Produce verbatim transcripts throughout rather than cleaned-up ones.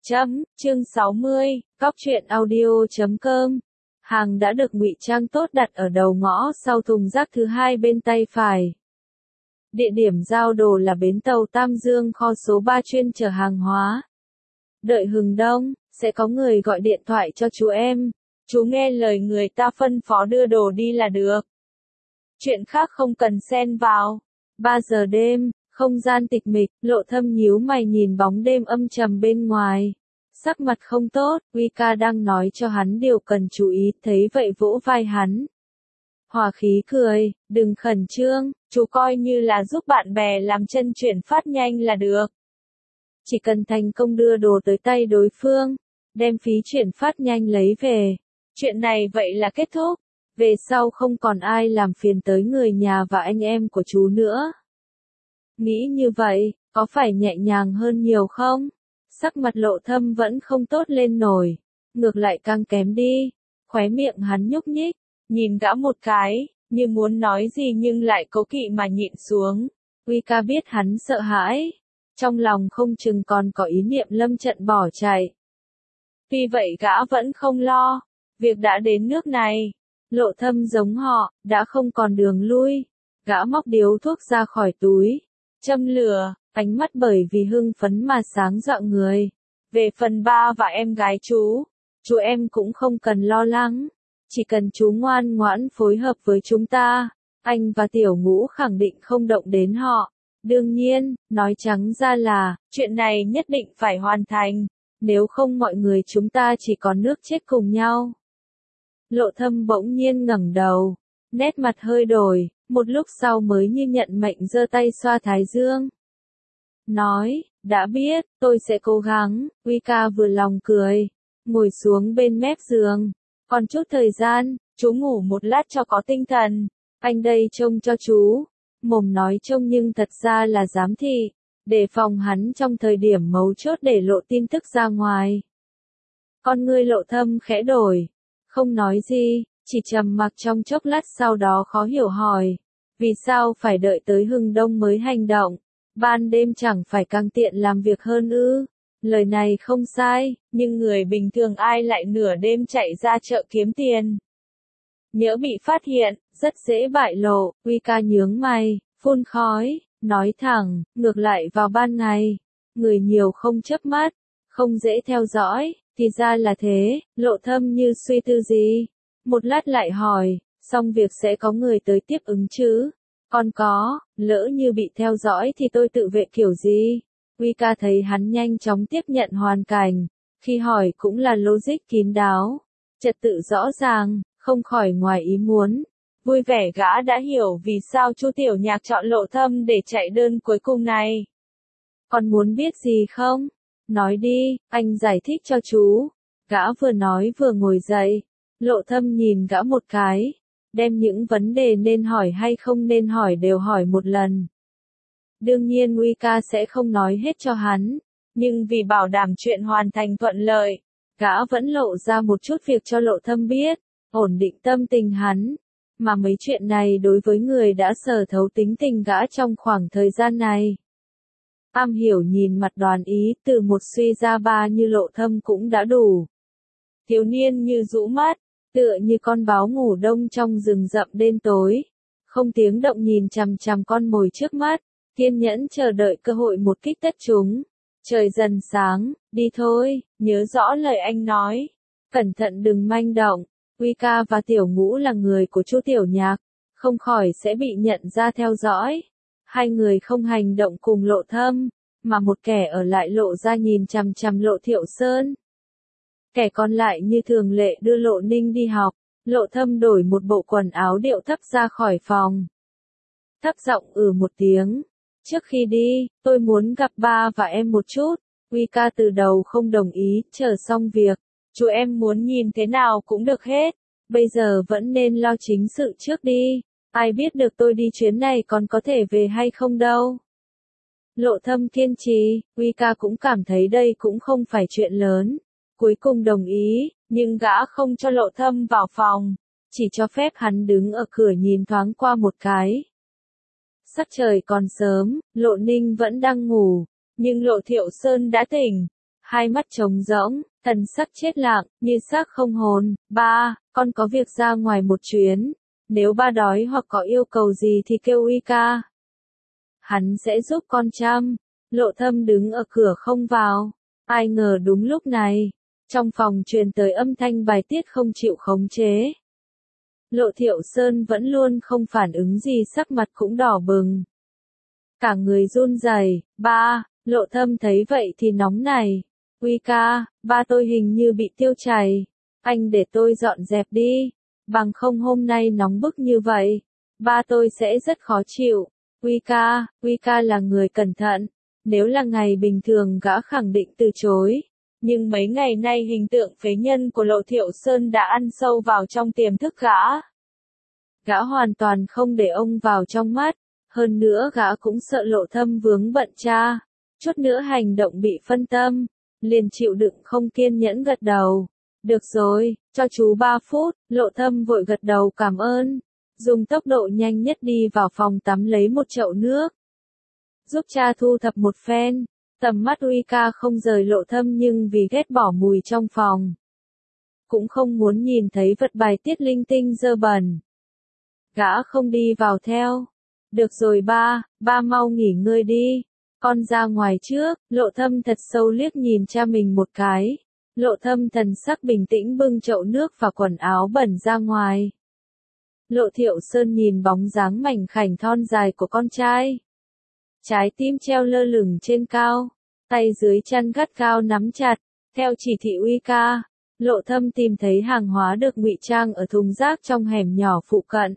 Chấm, chương sáu mươi, cóc truyện audio chấm com. Hàng đã được ngụy trang tốt đặt ở đầu ngõ sau thùng rác thứ hai bên tay phải. Địa điểm giao đồ là bến tàu Tam Dương kho số ba chuyên chở hàng hóa. Đợi hừng đông, sẽ có người gọi điện thoại cho chú em. Chú nghe lời người ta phân phó đưa đồ đi là được. Chuyện khác không cần xen vào. ba giờ đêm, không gian tịch mịch, Lộ Thâm nhíu mày nhìn bóng đêm âm trầm bên ngoài. Sắc mặt không tốt, Wicca đang nói cho hắn điều cần chú ý, thấy vậy vỗ vai hắn. Hòa khí cười, đừng khẩn trương, chú coi như là giúp bạn bè làm chân chuyển phát nhanh là được. Chỉ cần thành công đưa đồ tới tay đối phương, đem phí chuyển phát nhanh lấy về. Chuyện này vậy là kết thúc, về sau không còn ai làm phiền tới người nhà và anh em của chú nữa. Nghĩ như vậy, có phải nhẹ nhàng hơn nhiều không? Sắc mặt Lộ Thâm vẫn không tốt lên nổi, ngược lại càng kém đi. Khóe miệng hắn nhúc nhích, nhìn gã một cái, như muốn nói gì nhưng lại cố kỵ mà nhịn xuống. Wicca biết hắn sợ hãi, trong lòng không chừng còn có ý niệm lâm trận bỏ chạy. Tuy vậy gã vẫn không lo, việc đã đến nước này, Lộ Thâm giống họ, đã không còn đường lui. Gã móc điếu thuốc ra khỏi túi, châm lửa, ánh mắt bởi vì hưng phấn mà sáng rạng người. Về phần ba và em gái chú, chú em cũng không cần lo lắng, chỉ cần chú ngoan ngoãn phối hợp với chúng ta, anh và Tiểu Ngũ khẳng định không động đến họ. Đương nhiên, nói trắng ra là, chuyện này nhất định phải hoàn thành, nếu không mọi người chúng ta chỉ còn nước chết cùng nhau. Lộ Thâm bỗng nhiên ngẩng đầu, nét mặt hơi đổi, một lúc sau mới như nhận mệnh giơ tay xoa thái dương. Nói, đã biết, tôi sẽ cố gắng. Wicca vừa lòng cười, ngồi xuống bên mép giường. Còn chút thời gian, chú ngủ một lát cho có tinh thần, anh đây trông cho chú. Mồm nói trông nhưng thật ra là giám thị, để phòng hắn trong thời điểm mấu chốt để lộ tin tức ra ngoài. Con ngươi Lộ Thâm khẽ đổi, không nói gì, chỉ trầm mặc trong chốc lát sau đó khó hiểu hỏi. Vì sao phải đợi tới hừng đông mới hành động? Ban đêm chẳng phải càng tiện làm việc hơn ư? Lời này không sai, nhưng người bình thường ai lại nửa đêm chạy ra chợ kiếm tiền? Nhỡ bị phát hiện, rất dễ bại lộ. Wicca nhướng mày, phun khói, nói thẳng, ngược lại vào ban ngày, người nhiều không chớp mắt, không dễ theo dõi. Thì ra là thế. Lộ Thâm như suy tư gì, một lát lại hỏi, xong việc sẽ có người tới tiếp ứng chứ? Còn có, lỡ như bị theo dõi thì tôi tự vệ kiểu gì? Wicca thấy hắn nhanh chóng tiếp nhận hoàn cảnh, khi hỏi cũng là logic kín đáo, trật tự rõ ràng, không khỏi ngoài ý muốn. Vui vẻ gã đã hiểu vì sao Chu Tiểu Nhạc chọn Lộ Thâm để chạy đơn cuối cùng này. Còn muốn biết gì không? Nói đi, anh giải thích cho chú. Gã vừa nói vừa ngồi dậy. Lộ Thâm nhìn gã một cái, đem những vấn đề nên hỏi hay không nên hỏi đều hỏi một lần. Đương nhiên Wicca sẽ không nói hết cho hắn, nhưng vì bảo đảm chuyện hoàn thành thuận lợi, gã vẫn lộ ra một chút việc cho Lộ Thâm biết, ổn định tâm tình hắn. Mà mấy chuyện này đối với người đã sở thấu tính tình gã trong khoảng thời gian này, am hiểu nhìn mặt đoán ý, từ một suy ra ba như Lộ Thâm cũng đã đủ. Thiếu niên như rũ mắt, tựa như con báo ngủ đông trong rừng rậm đêm tối, không tiếng động nhìn chằm chằm con mồi trước mắt, kiên nhẫn chờ đợi cơ hội một kích tất chúng. Trời dần sáng, đi thôi, nhớ rõ lời anh nói, cẩn thận đừng manh động. Wicca và Tiểu Ngũ là người của Chu Tiểu Nhạc, không khỏi sẽ bị nhận ra theo dõi. Hai người không hành động cùng Lộ Thâm, mà một kẻ ở lại Lộ ra nhìn chằm chằm Lộ Thiệu Sơn. Kẻ còn lại như thường lệ đưa Lộ Ninh đi học. Lộ Thâm đổi một bộ quần áo điệu thấp ra khỏi phòng. Thấp giọng ừ một tiếng. Trước khi đi, tôi muốn gặp ba và em một chút. Wicca từ đầu không đồng ý, chờ xong việc. Chú em muốn nhìn thế nào cũng được hết. Bây giờ vẫn nên lo chính sự trước đi. Ai biết được tôi đi chuyến này còn có thể về hay không đâu. Lộ Thâm kiên trì, Wicca cũng cảm thấy đây cũng không phải chuyện lớn. Cuối cùng đồng ý, nhưng gã không cho Lộ Thâm vào phòng, chỉ cho phép hắn đứng ở cửa nhìn thoáng qua một cái. Sắc trời còn sớm, Lộ Ninh vẫn đang ngủ, nhưng Lộ Thiệu Sơn đã tỉnh. hai mắt trống rỗng, thần sắc chết lặng, như xác không hồn. Ba, con có việc ra ngoài một chuyến. Nếu ba đói hoặc có yêu cầu gì thì kêu uy ca. Hắn sẽ giúp con chăm. Lộ Thâm đứng ở cửa không vào. Ai ngờ đúng lúc này, trong phòng truyền tới âm thanh bài tiết không chịu khống chế. Lộ Thiệu Sơn vẫn luôn không phản ứng gì, sắc mặt cũng đỏ bừng. Cả người run rẩy. Ba, Lộ Thâm thấy vậy thì nóng này. Uy ca, ba tôi hình như bị tiêu chảy. Anh để tôi dọn dẹp đi. Bằng không hôm nay nóng bức như vậy, ba tôi sẽ rất khó chịu. Uy ca, Uy ca là người cẩn thận. Nếu là ngày bình thường gã khẳng định từ chối. Nhưng mấy ngày nay hình tượng phế nhân của Lộ Thiệu Sơn đã ăn sâu vào trong tiềm thức gã. Gã hoàn toàn không để ông vào trong mắt. Hơn nữa gã cũng sợ Lộ Thâm vướng bận cha. Chút nữa hành động bị phân tâm. Liền chịu đựng không kiên nhẫn gật đầu. Được rồi, cho chú ba phút. Lộ Thâm vội gật đầu cảm ơn. Dùng tốc độ nhanh nhất đi vào phòng tắm lấy một chậu nước. Giúp cha thu thập một phen. Tầm mắt Uy ca không rời Lộ Thâm, nhưng vì ghét bỏ mùi trong phòng, cũng không muốn nhìn thấy vật bài tiết linh tinh dơ bẩn. Gã không đi vào theo. Được rồi ba, ba mau nghỉ ngơi đi. Con ra ngoài trước. Lộ Thâm thật sâu liếc nhìn cha mình một cái. Lộ Thâm thần sắc bình tĩnh bưng chậu nước và quần áo bẩn ra ngoài. Lộ Thiệu Sơn nhìn bóng dáng mảnh khảnh thon dài của con trai. Trái tim treo lơ lửng trên cao, tay dưới chân gắt gao nắm chặt. Theo chỉ thị Uy ca, Lộ Thâm tìm thấy hàng hóa được ngụy trang ở thùng rác trong hẻm nhỏ phụ cận.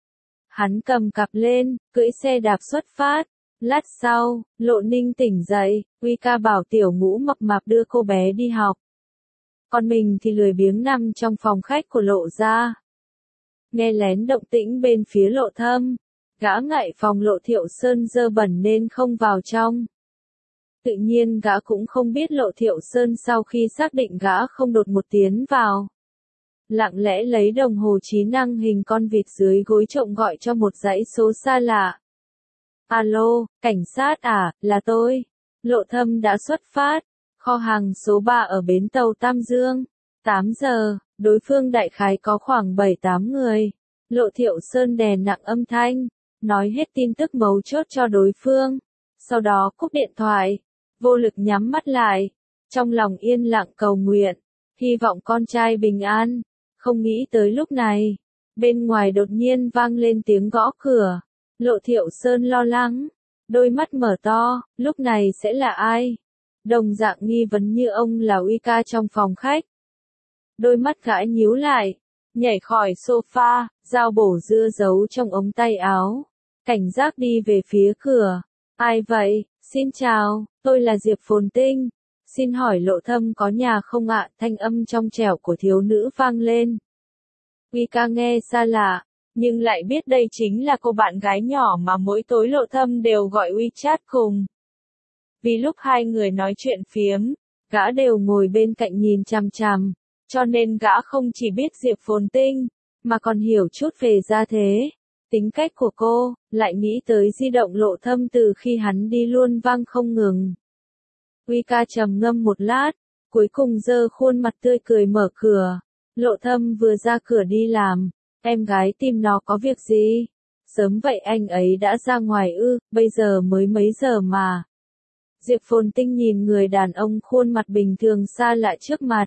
Hắn cầm cặp lên, cưỡi xe đạp xuất phát. Lát sau, Lộ Ninh tỉnh dậy, Uy ca bảo tiểu ngũ mập mạp đưa cô bé đi học. Còn mình thì lười biếng nằm trong phòng khách của Lộ gia. Nghe lén động tĩnh bên phía Lộ Thâm, gã ngại phòng Lộ Thiệu Sơn dơ bẩn nên không vào trong. Tự nhiên gã cũng không biết Lộ Thiệu Sơn sau khi xác định gã không đột một tiến vào. Lặng lẽ lấy đồng hồ trí năng hình con vịt dưới gối trộm gọi cho một dãy số xa lạ. Alo, cảnh sát à, là tôi. Lộ Thâm đã xuất phát. Kho hàng số ba ở bến tàu Tam Dương. tám giờ, đối phương đại khái có khoảng bảy tám người. Lộ Thiệu Sơn đè nặng âm thanh, nói hết tin tức mấu chốt cho đối phương. Sau đó cúp điện thoại, vô lực nhắm mắt lại. Trong lòng yên lặng cầu nguyện, hy vọng con trai bình an. Không nghĩ tới lúc này, bên ngoài đột nhiên vang lên tiếng gõ cửa. Lộ Thiệu Sơn lo lắng, đôi mắt mở to, lúc này sẽ là ai? Đồng dạng nghi vấn như ông là Uy ca trong phòng khách. Đôi mắt gã nhíu lại, nhảy khỏi sofa, dao bổ dưa giấu trong ống tay áo. Cảnh giác đi về phía cửa. Ai vậy? Xin chào, tôi là Diệp Phồn Tinh. Xin hỏi Lộ Thâm có nhà không ạ? Thanh âm trong trẻo của thiếu nữ vang lên. Uy ca nghe xa lạ, nhưng lại biết đây chính là cô bạn gái nhỏ mà mỗi tối Lộ Thâm đều gọi WeChat cùng. Vì lúc hai người nói chuyện phiếm, gã đều ngồi bên cạnh nhìn chằm chằm, cho nên gã không chỉ biết Diệp Phồn Tinh, mà còn hiểu chút về gia thế, tính cách của cô, lại nghĩ tới di động Lộ Thâm từ khi hắn đi luôn vang không ngừng. Uy ca trầm ngâm một lát, cuối cùng giơ khuôn mặt tươi cười mở cửa. Lộ Thâm vừa ra cửa đi làm, em gái tìm nó có việc gì? Sớm vậy anh ấy đã ra ngoài ư, bây giờ mới mấy giờ mà. Diệp Phồn Tinh nhìn người đàn ông khuôn mặt bình thường xa lạ trước mặt.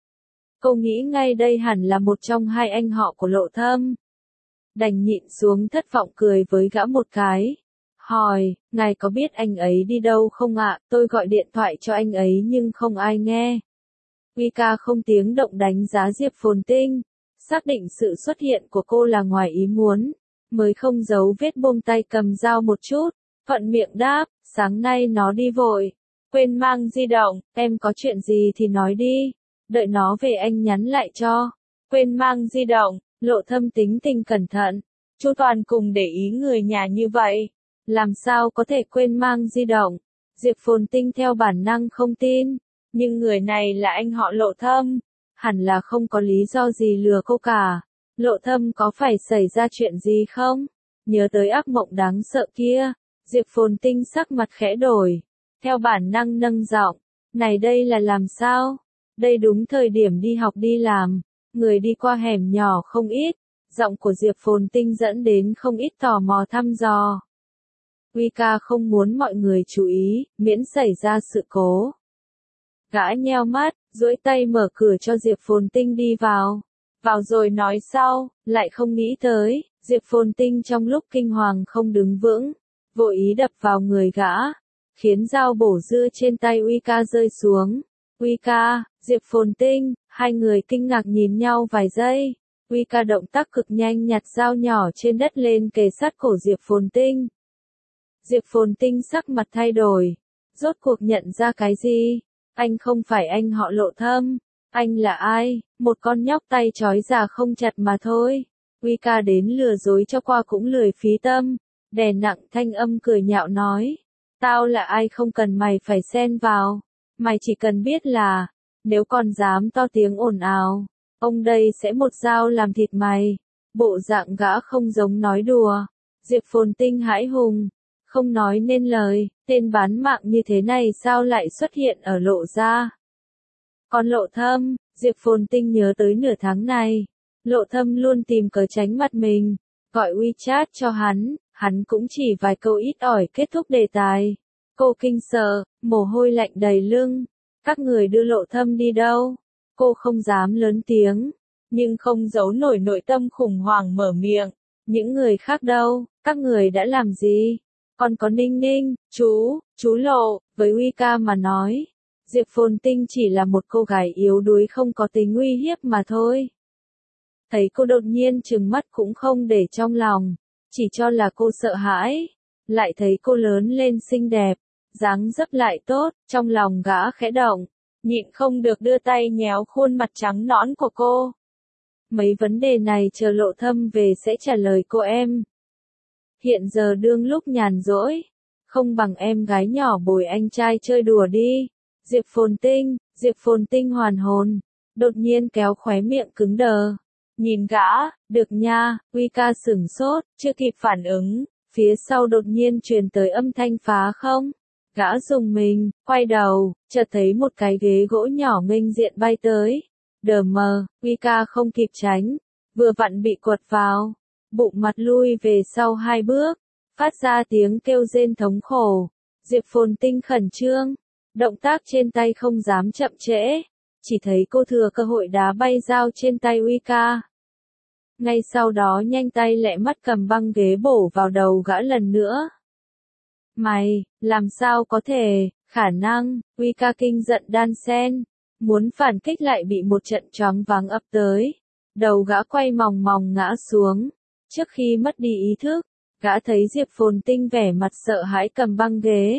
Cô nghĩ ngay đây hẳn là một trong hai anh họ của Lộ Thâm. Đành nhịn xuống thất vọng cười với gã một cái. Hỏi, ngài có biết anh ấy đi đâu không ạ? Tôi gọi điện thoại cho anh ấy nhưng không ai nghe. Uy ca không tiếng động đánh giá Diệp Phồn Tinh, xác định sự xuất hiện của cô là ngoài ý muốn, mới không giấu vết buông tay cầm dao một chút, thuận miệng đáp, sáng nay nó đi vội, quên mang di động, em có chuyện gì thì nói đi, đợi nó về anh nhắn lại cho. Quên mang di động, Lộ Thâm tính tình cẩn thận, chu toàn cùng để ý người nhà như vậy, làm sao có thể quên mang di động? Diệp Phồn Tinh theo bản năng không tin. Nhưng người này là anh họ Lộ Thâm, hẳn là không có lý do gì lừa cô cả. Lộ Thâm có phải xảy ra chuyện gì không? Nhớ tới ác mộng đáng sợ kia, Diệp Phồn Tinh sắc mặt khẽ đổi, theo bản năng nâng giọng, Này đây là làm sao? Đây đúng thời điểm đi học đi làm, người đi qua hẻm nhỏ không ít, giọng của Diệp Phồn Tinh dẫn đến không ít tò mò thăm dò. Uy ca không muốn mọi người chú ý, miễn xảy ra sự cố. Gã nheo mắt, duỗi tay mở cửa cho Diệp Phồn Tinh đi vào. Vào rồi nói sau, lại không nghĩ tới, Diệp Phồn Tinh trong lúc kinh hoàng không đứng vững, vội ý đập vào người gã, khiến dao bổ dưa trên tay Uy ca rơi xuống. Uy ca, Diệp Phồn Tinh, hai người kinh ngạc nhìn nhau vài giây. Uy ca động tác cực nhanh nhặt dao nhỏ trên đất lên kề sát cổ Diệp Phồn Tinh. Diệp Phồn Tinh sắc mặt thay đổi, rốt cuộc nhận ra cái gì? Anh không phải anh họ Lộ Thâm, anh là ai? Một con nhóc tay trói già không chặt mà thôi. Uy ca đến lừa dối cho qua cũng lười phí tâm, đè nặng thanh âm cười nhạo nói, tao là ai không cần mày phải xen vào, mày chỉ cần biết là, nếu còn dám to tiếng ồn ào, ông đây sẽ một dao làm thịt mày. Bộ dạng gã không giống nói đùa. Diệp Phồn Tinh hãi hùng, không nói nên lời, tên bán mạng như thế này sao lại xuất hiện ở Lộ gia? Còn Lộ Thâm, Diệp Phồn Tinh nhớ tới nửa tháng này, Lộ Thâm luôn tìm cớ tránh mặt mình, gọi WeChat cho hắn, hắn cũng chỉ vài câu ít ỏi kết thúc đề tài. Cô kinh sợ, mồ hôi lạnh đầy lưng. Các người đưa Lộ Thâm đi đâu? Cô không dám lớn tiếng, nhưng không giấu nổi nội tâm khủng hoảng mở miệng. Những người khác đâu, các người đã làm gì? Còn có Ninh Ninh, chú, chú Lộ, với Uy ca mà nói. Diệp Phồn Tinh chỉ là một cô gái yếu đuối không có tính uy hiếp mà thôi. Thấy cô đột nhiên trừng mắt cũng không để trong lòng, chỉ cho là cô sợ hãi. Lại thấy cô lớn lên xinh đẹp, dáng dấp lại tốt, trong lòng gã khẽ động, nhịn không được đưa tay nhéo khuôn mặt trắng nõn của cô. Mấy vấn đề này chờ Lộ Thâm về sẽ trả lời cô em. Hiện giờ đương lúc nhàn rỗi, không bằng em gái nhỏ bồi anh trai chơi đùa đi. Diệp Phồn Tinh, Diệp Phồn Tinh hoàn hồn, đột nhiên kéo khóe miệng cứng đờ. Nhìn gã, được nha, Uy ca sửng sốt, chưa kịp phản ứng, phía sau đột nhiên truyền tới âm thanh phá không. Gã dùng mình, quay đầu, chợt thấy một cái ghế gỗ nhỏ nghênh diện bay tới. Đờ mờ, Uy ca không kịp tránh, vừa vặn bị quật vào, bụng mặt lui về sau hai bước, phát ra tiếng kêu rên thống khổ. Diệp Phồn Tinh khẩn trương, động tác trên tay không dám chậm trễ, chỉ thấy cô thừa cơ hội đá bay dao trên tay Uy ca. Ngay sau đó nhanh tay lẹ mắt cầm băng ghế bổ vào đầu gã lần nữa. Mày, làm sao có thể, khả năng, Uy ca kinh giận đan sen, muốn phản kích lại bị một trận choáng váng ập tới. Đầu gã quay mòng mòng ngã xuống, trước khi mất đi ý thức, gã thấy Diệp Phồn Tinh vẻ mặt sợ hãi cầm băng ghế.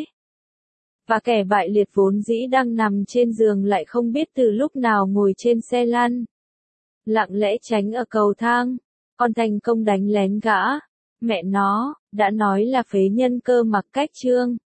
Và kẻ bại liệt vốn dĩ đang nằm trên giường lại không biết từ lúc nào ngồi trên xe lăn. Lặng lẽ tránh ở cầu thang, còn thành công đánh lén gã. Mẹ nó, đã nói là phế nhân cơ mặc cách trương.